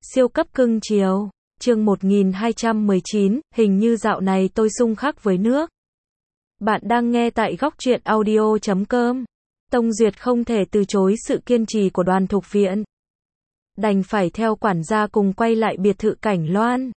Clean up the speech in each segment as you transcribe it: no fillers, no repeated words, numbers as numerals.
Siêu cấp cưng chiều. Chương 1219, hình như dạo này tôi xung khắc với nước. Bạn đang nghe tại góc truyện audio.com. Tông Duyệt không thể từ chối sự kiên trì của Đoàn Thục Viện. Đành phải theo quản gia cùng quay lại biệt thự Cảnh Loan.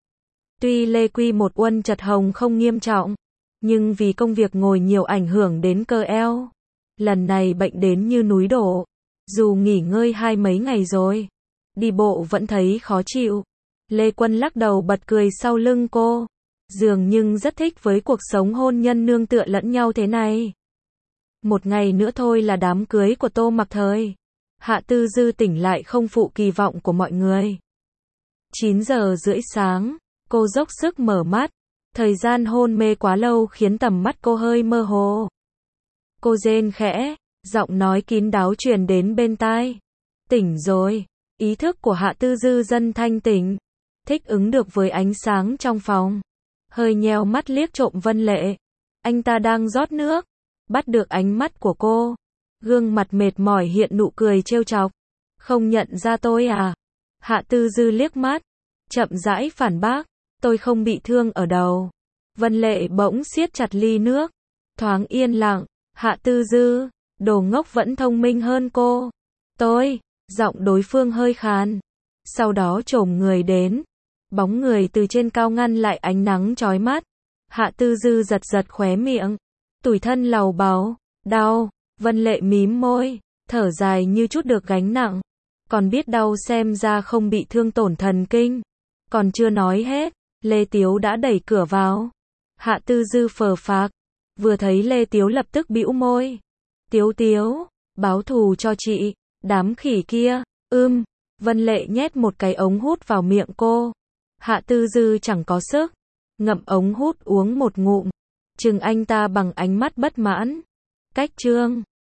Tuy Lê Quy một uân chật hồng không nghiêm trọng, nhưng vì công việc ngồi nhiều ảnh hưởng đến cơ eo. Lần này bệnh đến như núi đổ. Dù nghỉ ngơi mấy ngày rồi, đi bộ vẫn thấy khó chịu. Lê Quân lắc đầu bật cười sau lưng cô. Dường như rất thích với cuộc sống hôn nhân nương tựa lẫn nhau thế này. Một ngày nữa thôi là đám cưới của Tô Mặc Thời. Hạ Tư Dư tỉnh lại không phụ kỳ vọng của mọi người. 9 giờ rưỡi sáng, cô dốc sức mở mắt. Thời gian hôn mê quá lâu khiến tầm mắt cô hơi mơ hồ. Cô rên khẽ, giọng nói kín đáo truyền đến bên tai. Tỉnh rồi. Ý thức của Hạ Tư Dư dần thanh tỉnh, thích ứng được với ánh sáng trong phòng. Hơi nheo mắt liếc trộm Vân Lệ. Anh ta đang rót nước, bắt được ánh mắt của cô. Gương mặt mệt mỏi hiện nụ cười trêu chọc. Không nhận ra tôi à? Hạ Tư Dư liếc mắt, chậm rãi phản bác. Tôi không bị thương ở đầu. Vân Lệ bỗng siết chặt ly nước. Thoáng yên lặng. Hạ Tư Dư, đồ ngốc vẫn thông minh hơn cô. Tôi, giọng đối phương hơi khàn. Sau đó chồm người đến. Bóng người từ trên cao ngăn lại ánh nắng chói mắt. Hạ Tư Dư giật giật khóe miệng. Tủi thân lầu bầu. Đau. Vân Lệ mím môi, thở dài như chút được gánh nặng. Còn biết đau xem ra không bị thương tổn thần kinh. Còn chưa nói hết, Lê Tiếu đã đẩy cửa vào. Hạ Tư Dư phờ phạc. Vừa thấy Lê Tiếu lập tức bĩu môi. Tiếu Tiếu, báo thù cho chị. Đám khỉ kia. Vân Lệ nhét một cái ống hút vào miệng cô. Hạ Tư Dư chẳng có sức. Ngậm ống hút uống một ngụm. Chừng anh ta bằng ánh mắt bất mãn. Cách chương.